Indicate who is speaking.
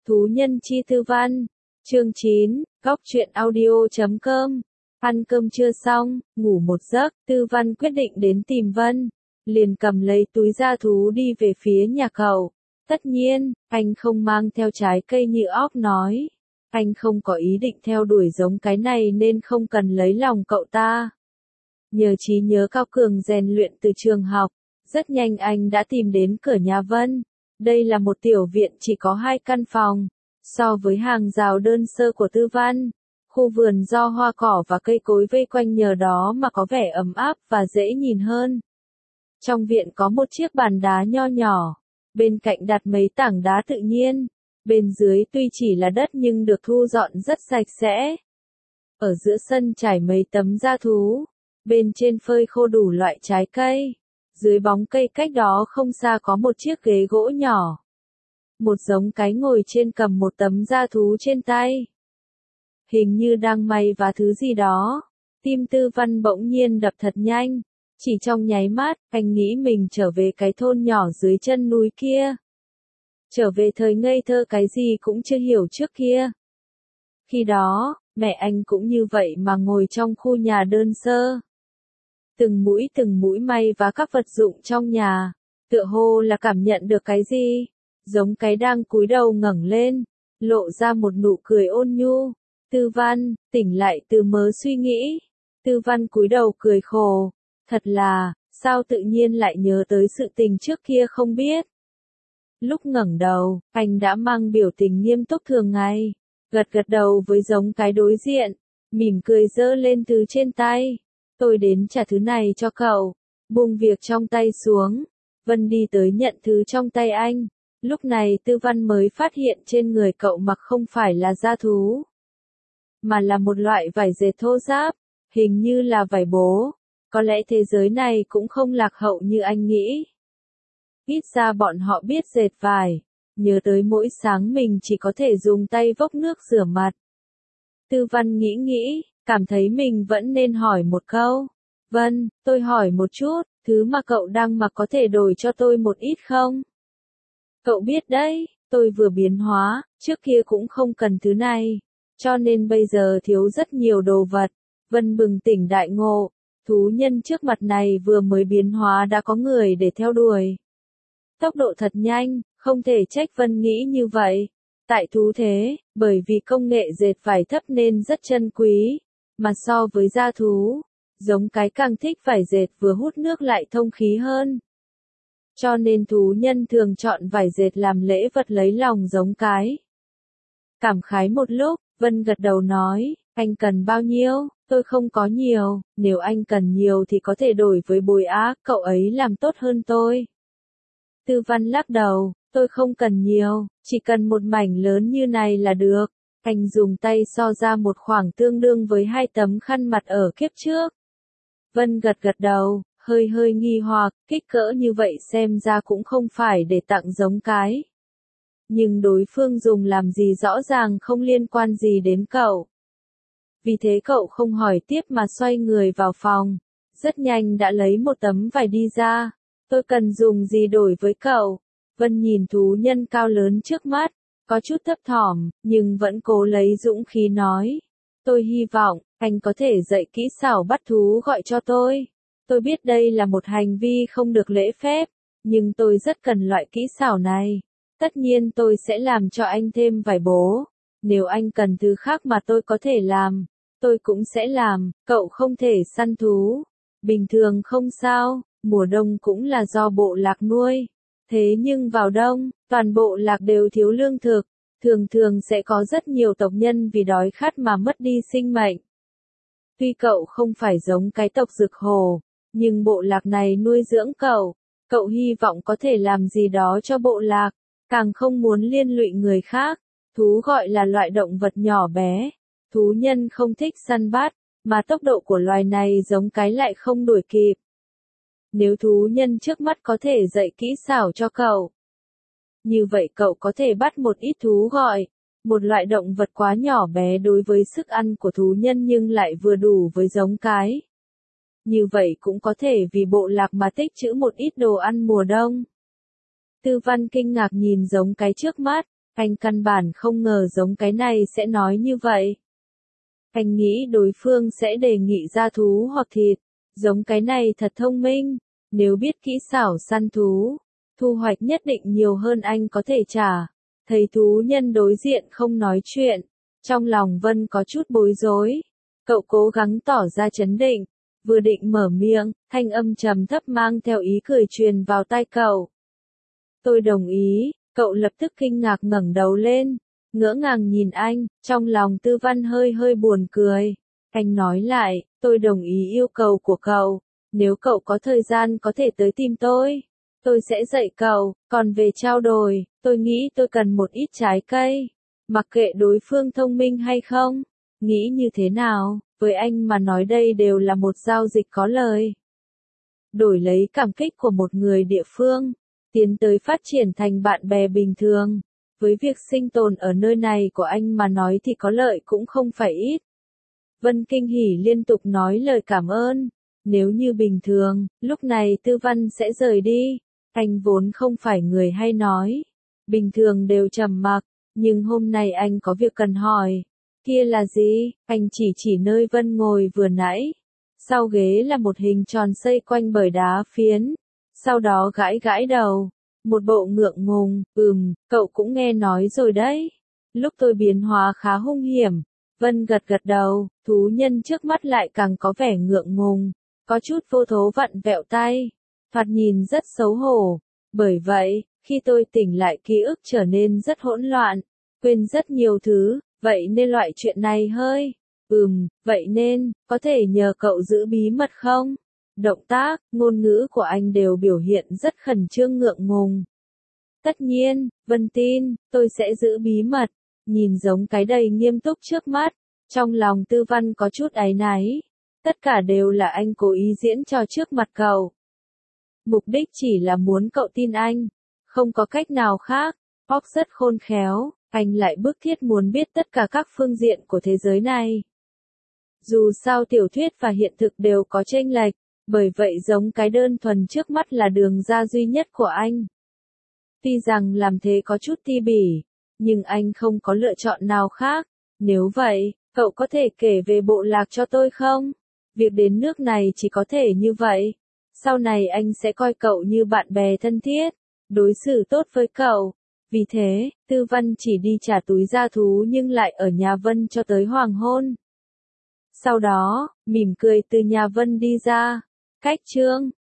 Speaker 1: Thú nhân chi tư văn. Chương 9, góc truyện audio.com. Ăn cơm trưa xong, ngủ một giấc, Tư Văn quyết định đến tìm Vân. Liền cầm lấy túi da thú đi về phía nhà cậu. Tất nhiên, anh không mang theo trái cây như óc nói. Anh không có ý định theo đuổi giống cái này nên không cần lấy lòng cậu ta. Nhờ trí nhớ cao cường rèn luyện từ trường học, rất nhanh anh đã tìm đến cửa nhà Vân. Đây là một tiểu viện chỉ có 2 căn phòng. So với hàng rào đơn sơ của Tư Văn, khu vườn do hoa cỏ và cây cối vây quanh nhờ đó mà có vẻ ấm áp và dễ nhìn hơn. Trong viện có một chiếc bàn đá nho nhỏ, bên cạnh đặt mấy tảng đá tự nhiên, bên dưới tuy chỉ là đất nhưng được thu dọn rất sạch sẽ. Ở giữa sân trải mấy tấm da thú, bên trên phơi khô đủ loại trái cây, dưới bóng cây cách đó không xa có một chiếc ghế gỗ nhỏ. Một giống cái ngồi trên cầm một tấm da thú trên tay. Hình như đang may và thứ gì đó. Tim Tư Văn bỗng nhiên đập thật nhanh. Chỉ trong nháy mắt, anh nghĩ mình trở về cái thôn nhỏ dưới chân núi kia. Trở về thời ngây thơ cái gì cũng chưa hiểu trước kia. Khi đó, mẹ anh cũng như vậy mà ngồi trong khu nhà đơn sơ. Từng mũi may và các vật dụng trong nhà, tựa hồ là cảm nhận được cái gì. Giống cái đang cúi đầu ngẩng lên, lộ ra một nụ cười ôn nhu. Tư Văn, tỉnh lại từ mớ suy nghĩ. Tư Văn cúi đầu cười khổ. Thật là, sao tự nhiên lại nhớ tới sự tình trước kia không biết. Lúc ngẩng đầu, anh đã mang biểu tình nghiêm túc thường ngày. Gật gật đầu với giống cái đối diện, mỉm cười giơ lên thứ trên tay. Tôi đến trả thứ này cho cậu. Buông việc trong tay xuống, Vân đi tới nhận thứ trong tay anh. Lúc này Tư Văn mới phát hiện trên người cậu mặc không phải là da thú, mà là một loại vải dệt thô ráp, hình như là vải bố. Có lẽ thế giới này cũng không lạc hậu như anh nghĩ. Ít ra bọn họ biết dệt vải, nhớ tới mỗi sáng mình chỉ có thể dùng tay vốc nước rửa mặt. Tư Văn nghĩ, cảm thấy mình vẫn nên hỏi một câu. Vân, tôi hỏi một chút, thứ mà cậu đang mặc có thể đổi cho tôi một ít không? Cậu biết đấy, tôi vừa biến hóa, trước kia cũng không cần thứ này, cho nên bây giờ thiếu rất nhiều đồ vật. Vân bừng tỉnh đại ngộ, thú nhân trước mặt này vừa mới biến hóa đã có người để theo đuổi. Tốc độ thật nhanh, không thể trách Vân nghĩ như vậy. Tại thú thế, bởi vì công nghệ dệt vải thấp nên rất chân quý, mà so với da thú, giống cái càng thích vải dệt vừa hút nước lại thông khí hơn. Cho nên thú nhân thường chọn vải dệt làm lễ vật lấy lòng giống cái. Cảm khái một lúc, Vân gật đầu nói, anh cần bao nhiêu? Tôi không có nhiều, nếu anh cần nhiều thì có thể đổi với Bồi Á, cậu ấy làm tốt hơn tôi. Tư Văn lắc đầu, tôi không cần nhiều, chỉ cần một mảnh lớn như này là được. Anh dùng tay so ra một khoảng tương đương với 2 tấm khăn mặt ở kiếp trước. Vân gật đầu, hơi nghi hoặc, kích cỡ như vậy xem ra cũng không phải để tặng giống cái. Nhưng đối phương dùng làm gì rõ ràng không liên quan gì đến cậu. Vì thế cậu không hỏi tiếp mà xoay người vào phòng. Rất nhanh đã lấy một tấm vải đi ra. Tôi cần dùng gì đổi với cậu? Vân nhìn thú nhân cao lớn trước mắt, có chút thấp thỏm, nhưng vẫn cố lấy dũng khí nói. Tôi hy vọng, anh có thể dạy kỹ xảo bắt thú gọi cho tôi. Tôi biết đây là một hành vi không được lễ phép, nhưng tôi rất cần loại kỹ xảo này. Tất nhiên tôi sẽ làm cho anh thêm vài bố. Nếu anh cần thứ khác mà tôi có thể làm, tôi cũng sẽ làm. Cậu không thể săn thú. Bình thường không sao, mùa đông cũng là do bộ lạc nuôi. Thế nhưng vào đông, toàn bộ lạc đều thiếu lương thực. Thường sẽ có rất nhiều tộc nhân vì đói khát mà mất đi sinh mệnh. Tuy cậu không phải giống cái tộc Dực Hồ, nhưng bộ lạc này nuôi dưỡng cậu. Cậu hy vọng có thể làm gì đó cho bộ lạc, càng không muốn liên lụy người khác. Thú gọi là loại động vật nhỏ bé. Thú nhân không thích săn bắt, mà tốc độ của loài này giống cái lại không đuổi kịp. Nếu thú nhân trước mắt có thể dạy kỹ xảo cho cậu, như vậy cậu có thể bắt một ít thú gọi, một loại động vật quá nhỏ bé đối với sức ăn của thú nhân nhưng lại vừa đủ với giống cái. Như vậy cũng có thể vì bộ lạc mà tích trữ một ít đồ ăn mùa đông. Tư Văn kinh ngạc nhìn giống cái trước mắt, Anh căn bản không ngờ giống cái này sẽ nói như vậy. Anh nghĩ đối phương sẽ đề nghị ra thú hoặc thịt, giống cái này thật thông minh, nếu biết kỹ xảo săn thú, thu hoạch nhất định nhiều hơn anh có thể trả. Thấy thú nhân đối diện không nói chuyện, trong lòng Vân có chút bối rối. Cậu cố gắng tỏ ra trấn định, vừa định mở miệng, thanh âm trầm thấp mang theo ý cười truyền vào tai cậu. Tôi đồng ý, cậu lập tức kinh ngạc ngẩng đầu lên, ngỡ ngàng nhìn anh, trong lòng Tư Văn hơi hơi buồn cười. Anh nói lại, tôi đồng ý yêu cầu của cậu, nếu cậu có thời gian có thể tới tìm tôi sẽ dạy cậu, còn về trao đổi, tôi nghĩ tôi cần một ít trái cây. Mặc kệ đối phương thông minh hay không, nghĩ như thế nào, với anh mà nói đây đều là một giao dịch có lời. Đổi lấy cảm kích của một người địa phương, tiến tới phát triển thành bạn bè bình thường. Với việc sinh tồn ở nơi này của anh mà nói thì có lợi cũng không phải ít. Vân kinh hỉ liên tục nói lời cảm ơn. Nếu như bình thường, lúc này Tư Văn sẽ rời đi. Anh vốn không phải người hay nói. Bình thường đều trầm mặc, nhưng hôm nay anh có việc cần hỏi. Kia là gì? Anh chỉ nơi Vân ngồi vừa nãy. Sau ghế là một hình tròn xây quanh bởi đá phiến. Sau đó gãi gãi đầu. Một bộ ngượng ngùng, cậu cũng nghe nói rồi đấy. Lúc tôi biến hóa khá hung hiểm. Vân gật gật đầu, thú nhân trước mắt lại càng có vẻ ngượng ngùng. Có chút vô thố vặn vẹo tay. Thoạt nhìn rất xấu hổ. Bởi vậy, khi tôi tỉnh lại ký ức trở nên rất hỗn loạn. Quên rất nhiều thứ, vậy nên loại chuyện này hơi. Vậy nên, có thể nhờ cậu giữ bí mật không? Động tác, ngôn ngữ của anh đều biểu hiện rất khẩn trương ngượng ngùng. Tất nhiên, Vân tin, tôi sẽ giữ bí mật. Nhìn giống cái đầy nghiêm túc trước mắt, trong lòng Tư Văn có chút áy náy. Tất cả đều là anh cố ý diễn trò trước mặt cậu. Mục đích chỉ là muốn cậu tin anh. Không có cách nào khác. Fox rất khôn khéo, anh lại bức thiết muốn biết tất cả các phương diện của thế giới này. Dù sao tiểu thuyết và hiện thực đều có chênh lệch, bởi vậy giống cái đơn thuần trước mắt là đường ra duy nhất của anh. Tuy rằng làm thế có chút ti bỉ, nhưng anh không có lựa chọn nào khác. Nếu vậy, cậu có thể kể về bộ lạc cho tôi không? Việc đến nước này chỉ có thể như vậy. Sau này anh sẽ coi cậu như bạn bè thân thiết, đối xử tốt với cậu. Vì thế, Tư Văn chỉ đi trả túi gia thú nhưng lại ở nhà Vân cho tới hoàng hôn. Sau đó, mỉm cười từ nhà Vân đi ra. Cách chương